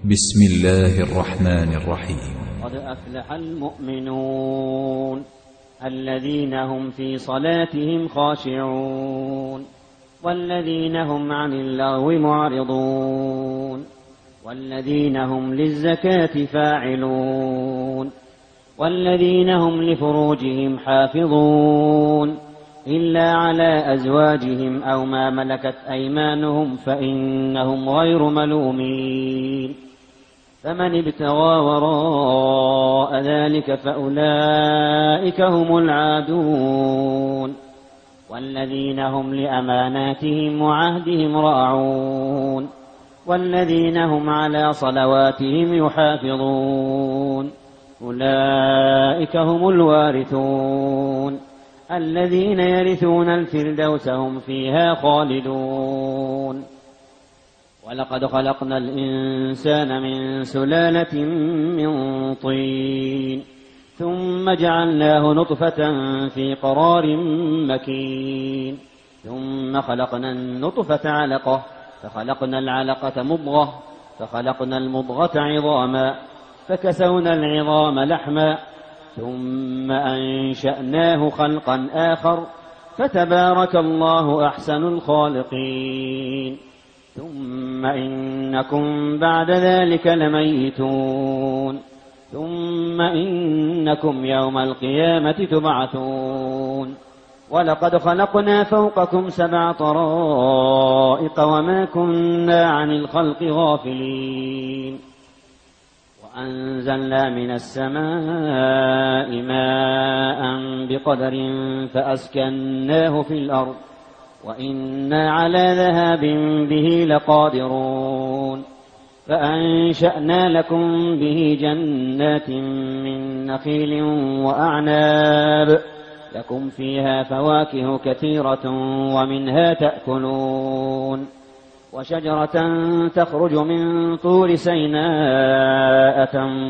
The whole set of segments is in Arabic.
بسم الله الرحمن الرحيم. قد أفلح المؤمنون الذين هم في صلاتهم خاشعون والذين هم عن اللغو معرضون والذين هم للزكاة فاعلون والذين هم لفروجهم حافظون إلا على أزواجهم أو ما ملكت أيمانهم فإنهم غير ملومين. فمن ابتغى وراء ذلك فأولئك هم العادون والذين هم لأماناتهم وعهدهم راعون والذين هم على صلواتهم يحافظون أولئك هم الوارثون الذين يرثون الفردوس هم فيها خالدون. ولقد خلقنا الإنسان من سلالة من طين ثم جعلناه نطفة في قرار مكين ثم خلقنا النطفة علقة فخلقنا العلقة مضغة فخلقنا المضغة عظاما فكسونا العظام لحما ثم أنشأناه خلقا آخر فتبارك الله أحسن الخالقين. ثم إنكم بعد ذلك لميتون ثم إنكم يوم القيامة تبعثون. ولقد خلقنا فوقكم 7 طرائق وما كنا عن الخلق غافلين وأنزلنا من السماء ماء بقدر فأسكناه في الأرض وإنا على ذهاب به لقادرون. فأنشأنا لكم به جنات من نخيل وأعناب لكم فيها فواكه كثيرة ومنها تأكلون وشجرة تخرج من طور سيناء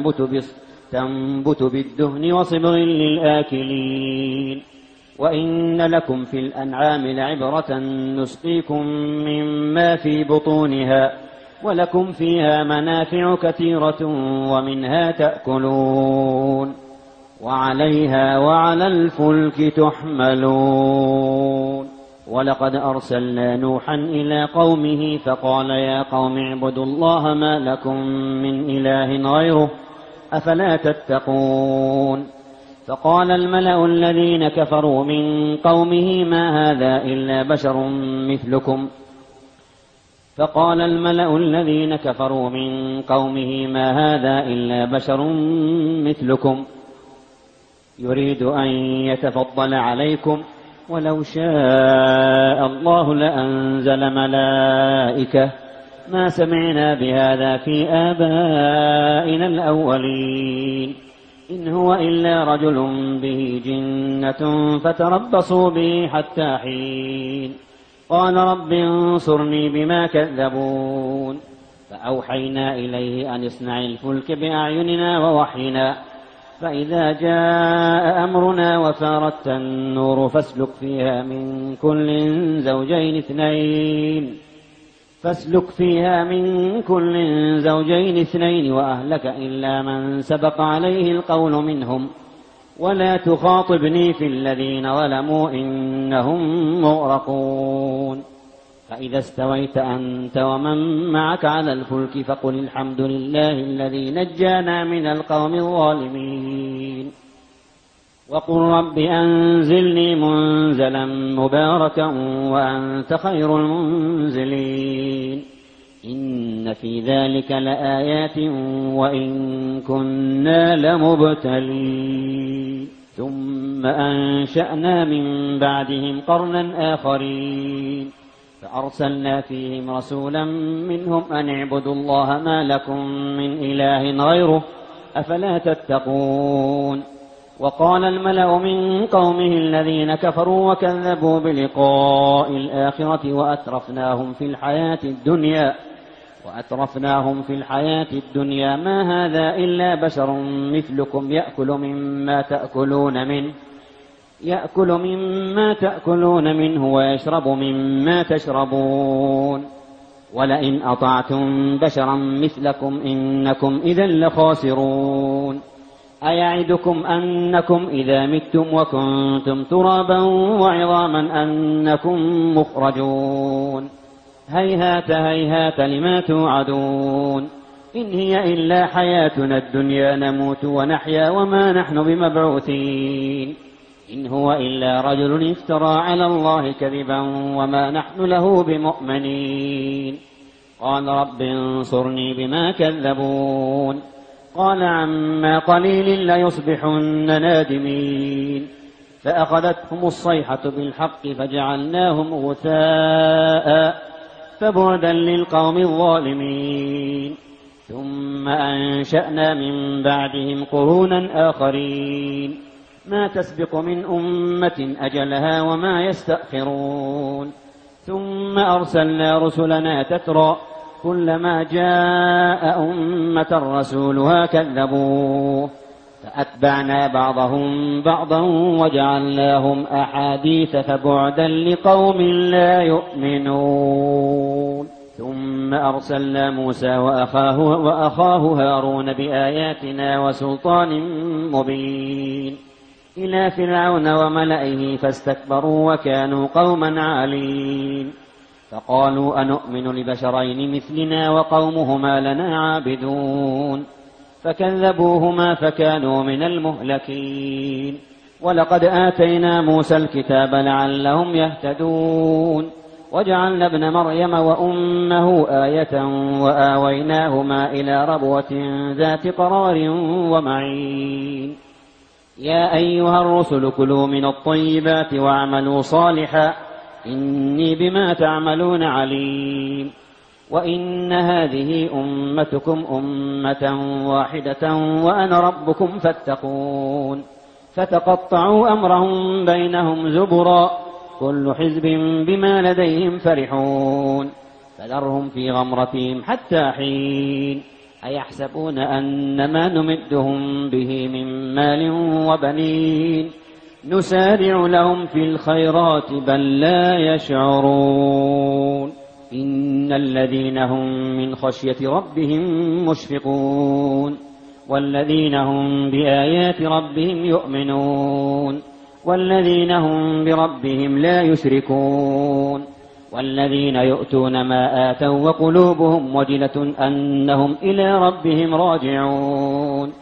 تنبت بالدهن وصبغ للآكلين. وإن لكم في الأنعام لعبرة نسقيكم مما في بطونها ولكم فيها منافع كثيرة ومنها تأكلون وعليها وعلى الفلك تحملون. ولقد أرسلنا نوحا إلى قومه فقال يا قوم اعبدوا الله ما لكم من إله غيره أفلا تتقون. فقال الملأ الذين كفروا من قومه ما هذا إلا بشر مثلكم يريد أن يتفضل عليكم ولو شاء الله لأنزل ملائكة ما سمعنا بهذا في آبائنا الأولين إن هو إلا رجل به جنة فتربصوا به حتى حين. قال رب انصرني بما كذبون. فأوحينا إليه أن اصنع الفلك بأعيننا ووحينا فإذا جاء أمرنا وفارت النور فاسلك فيها من كل زوجين اثنين وأهلك إلا من سبق عليه القول منهم ولا تخاطبني في الذين ظلموا إنهم مغرقون. فإذا استويت أنت ومن معك على الفلك فقل الحمد لله الذي نجانا من القوم الظالمين وقل رب أنزلني منزلا مباركا وأنت خير المنزلين. إن في ذلك لآيات وإن كنا لمبتلين. ثم أنشأنا من بعدهم قرنا آخرين فأرسلنا فيهم رسولا منهم أن اعبدوا الله ما لكم من إله غيره أفلا تتقون. وقال الملأ من قومه الذين كفروا وكذبوا بلقاء الآخرة وأترفناهم في الحياة الدنيا ما هذا إلا بشر مثلكم يأكل مما تأكلون منه ويشرب مما تشربون ولئن أطعتم بشرا مثلكم إنكم إذا لخاسرون أيعدكم أنكم إذا متم وكنتم ترابا وعظاما أنكم مخرجون هيهات هيهات لما توعدون إن هي إلا حياتنا الدنيا نموت ونحيا وما نحن بمبعوثين إن هو إلا رجل افترى على الله كذبا وما نحن له بمؤمنين قال رب انصرني بما كذبون قال عما قليل ليصبحن نادمين فأخذتهم الصيحة بالحق فجعلناهم غثاء فبعدا للقوم الظالمين ثم أنشأنا من بعدهم قرونا آخرين ما تسبق من أمة أجلها وما يستأخرون ثم أرسلنا رسلنا تترى كلما جاء أمة رسولها كذبوه فأتبعنا بعضهم بعضا وجعلناهم أحاديث فبعدا لقوم لا يؤمنون ثم أرسلنا موسى وأخاه هارون بآياتنا وسلطان مبين إلى فرعون وملئه فاستكبروا وكانوا قوما عالين فقالوا أنؤمن لبشرين مثلنا وقومهما لنا عابدون فكذبوهما فكانوا من المهلكين ولقد آتينا موسى الكتاب لعلهم يهتدون وجعلنا ابن مريم وأمه آية وآويناهما إلى ربوة ذات قرار ومعين يا أيها الرسل كلوا من الطيبات واعملوا صالحا إني بما تعملون عليم وإن هذه أمتكم أمة واحدة وأنا ربكم فاتقون فتقطعوا أمرهم بينهم زبرا كل حزب بما لديهم فرحون فذرهم في غمرتهم حتى حين أيحسبون أن ما نمدهم به من مال وبنين نسارع لهم في الخيرات بل لا يشعرون إن الذين هم من خشية ربهم مشفقون والذين هم بآيات ربهم يؤمنون والذين هم بربهم لا يشركون والذين يؤتون ما آتوا وقلوبهم وجلة أنهم إلى ربهم راجعون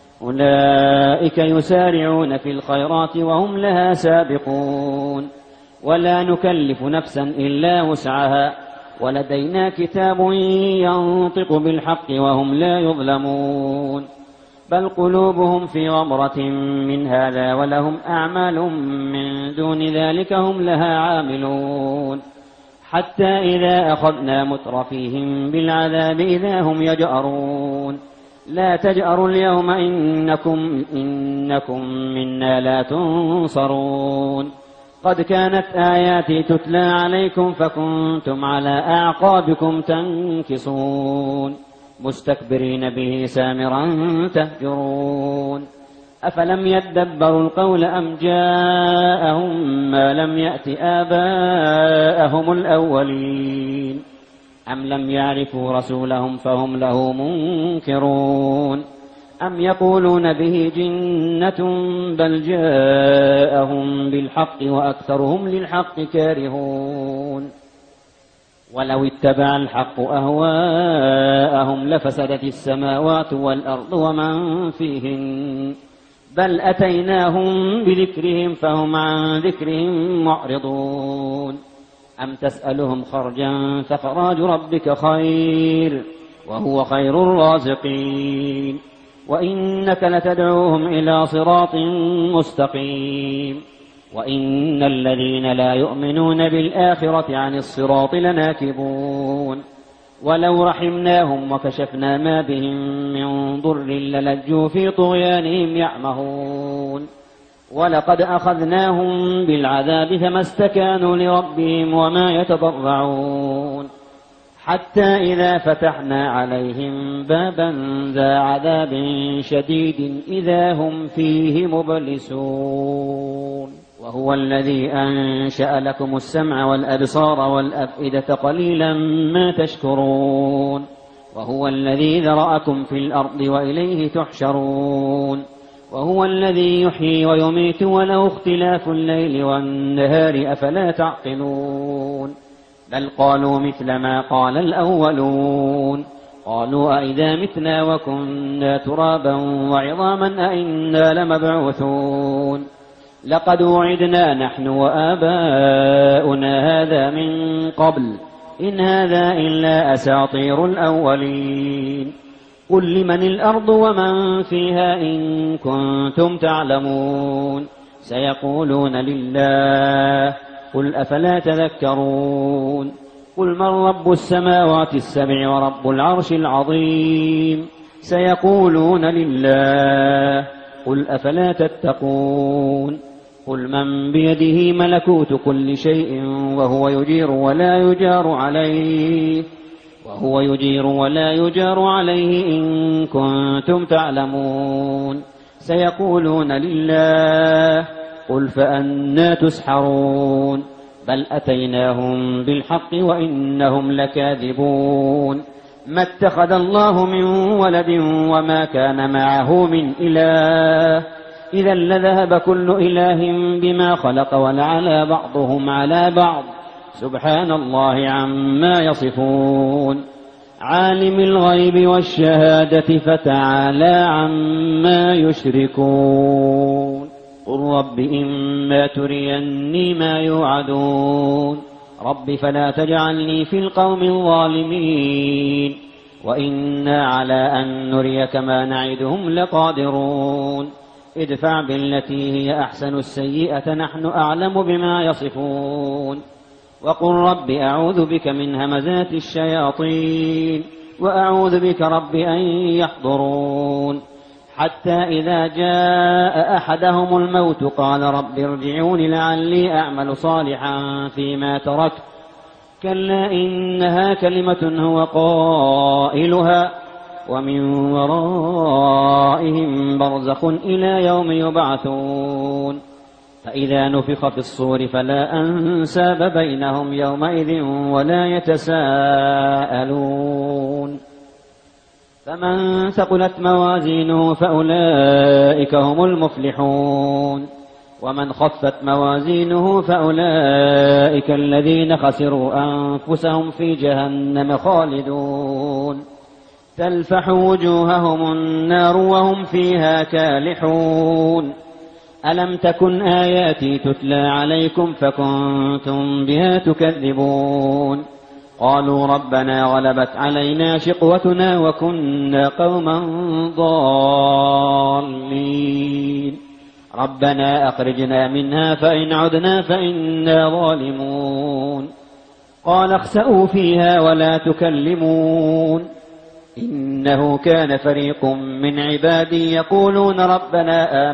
أولئك يسارعون في الخيرات وهم لها سابقون ولا نكلف نفسا إلا وسعها ولدينا كتاب ينطق بالحق وهم لا يظلمون بل قلوبهم في غمرة من هذا ولهم أعمال من دون ذلك هم لها عاملون حتى إذا أخذنا مترفيهم بالعذاب إذا هم يجأرون لا تجأروا اليوم إنكم منا لا تنصرون قد كانت آياتي تتلى عليكم فكنتم على أعقابكم تنكصون مستكبرين به سامرا تهجرون أفلم يدبروا القول أم جاءهم ما لم يأت آباءهم الأولين أم لم يعرفوا رسولهم فهم له منكرون أم يقولون به جنة بل جاءهم بالحق وأكثرهم للحق كارهون ولو اتبع الحق أهواءهم لفسدت السماوات والأرض ومن فيهن بل أتيناهم بذكرهم فهم عن ذكرهم معرضون أم تسألهم خرجا فخراج ربك خير وهو خير الرازقين وإنك لتدعوهم إلى صراط مستقيم وإن الذين لا يؤمنون بالآخرة عن الصراط لناكبون ولو رحمناهم وكشفنا ما بهم من ضر للجوا في طغيانهم يعمهون ولقد أخذناهم بالعذاب فما استكانوا لربهم وما يتضرعون حتى إذا فتحنا عليهم بابا ذا عذاب شديد إذا هم فيه مبلسون وهو الذي أنشأ لكم السمع والأبصار والأفئدة قليلا ما تشكرون وهو الذي ذرأكم في الأرض وإليه تحشرون وهو الذي يحيي ويميت وله اختلاف الليل والنهار أفلا تعقلون بل قالوا مثل ما قال الأولون قالوا أئذا متنا وكنا ترابا وعظاما أئنا لمبعوثون لقد وعدنا نحن وآباؤنا هذا من قبل إن هذا إلا أساطير الأولين قل لمن الأرض ومن فيها إن كنتم تعلمون سيقولون لله قل أفلا تذكرون قل من رب السماوات السبع ورب العرش العظيم سيقولون لله قل أفلا تتقون قل من بيده ملكوت كل شيء وهو يجير ولا يجار عليه إن كنتم تعلمون سيقولون لله قل فأنى تسحرون بل أتيناهم بالحق وإنهم لكاذبون ما اتخذ الله من ولد وما كان معه من إله إذا لذهب كل إله بما خلق ولعلى بعضهم على بعض سبحان الله عما يصفون عالم الغيب والشهادة فتعالى عما يشركون قل رب إما تريني ما يوعدون رب فلا تجعلني في القوم الظالمين وإنا على أن نريك ما نعدهم لقادرون ادفع بالتي هي أحسن السيئة نحن أعلم بما يصفون وقل رب أعوذ بك من همزات الشياطين وأعوذ بك رب أن يحضرون حتى إذا جاء أحدهم الموت قال رب ارجعون لعلي أعمل صالحا فيما تركت كلا إنها كلمة هو قائلها ومن ورائهم برزخ إلى يوم يبعثون فإذا نفخ في الصور فلا أنساب بينهم يومئذ ولا يتساءلون فمن ثقلت موازينه فأولئك هم المفلحون ومن خفت موازينه فأولئك الذين خسروا أنفسهم في جهنم خالدون تلفح وجوههم النار وهم فيها كالحون ألم تكن آياتي تتلى عليكم فكنتم بها تكذبون قالوا ربنا غلبت علينا شقوتنا وكنا قوما ضالين ربنا أخرجنا منها فإن عدنا فإنا ظالمون قال اخسئوا فيها ولا تكلمون إنه كان فريق من عبادي يقولون ربنا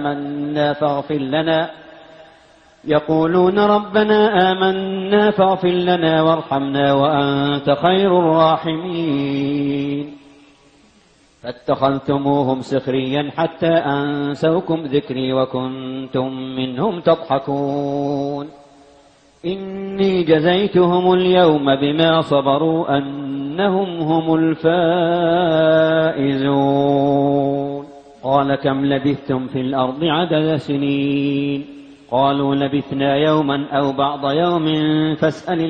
آمنا فاغفر لنا وارحمنا وأنت خير الراحمين فاتخذتموهم سخريا حتى أنسوكم ذكري وكنتم منهم تضحكون إني جزيتهم اليوم بما صبروا أنهم هم الفائزون قال كم لبثتم في الأرض عدد سنين قالوا لبثنا يوما أو بعض يوم فاسأل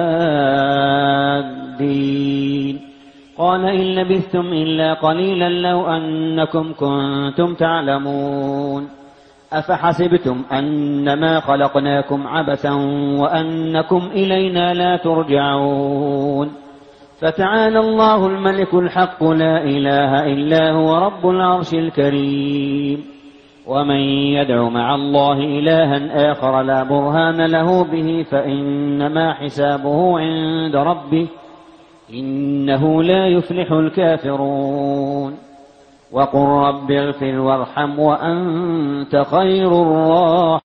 العادين قال إن لبثتم إلا قليلا لو أنكم كنتم تعلمون أفحسبتم أنما خلقناكم عبثا وأنكم إلينا لا ترجعون فتعالى الله الملك الحق لا إله إلا هو رب العرش الكريم ومن يدع مع الله إلها آخر لا برهان له به فإنما حسابه عند ربه إنه لا يفلح الكافرون وقل رب اغفر وارحم وأنت خير الراحمين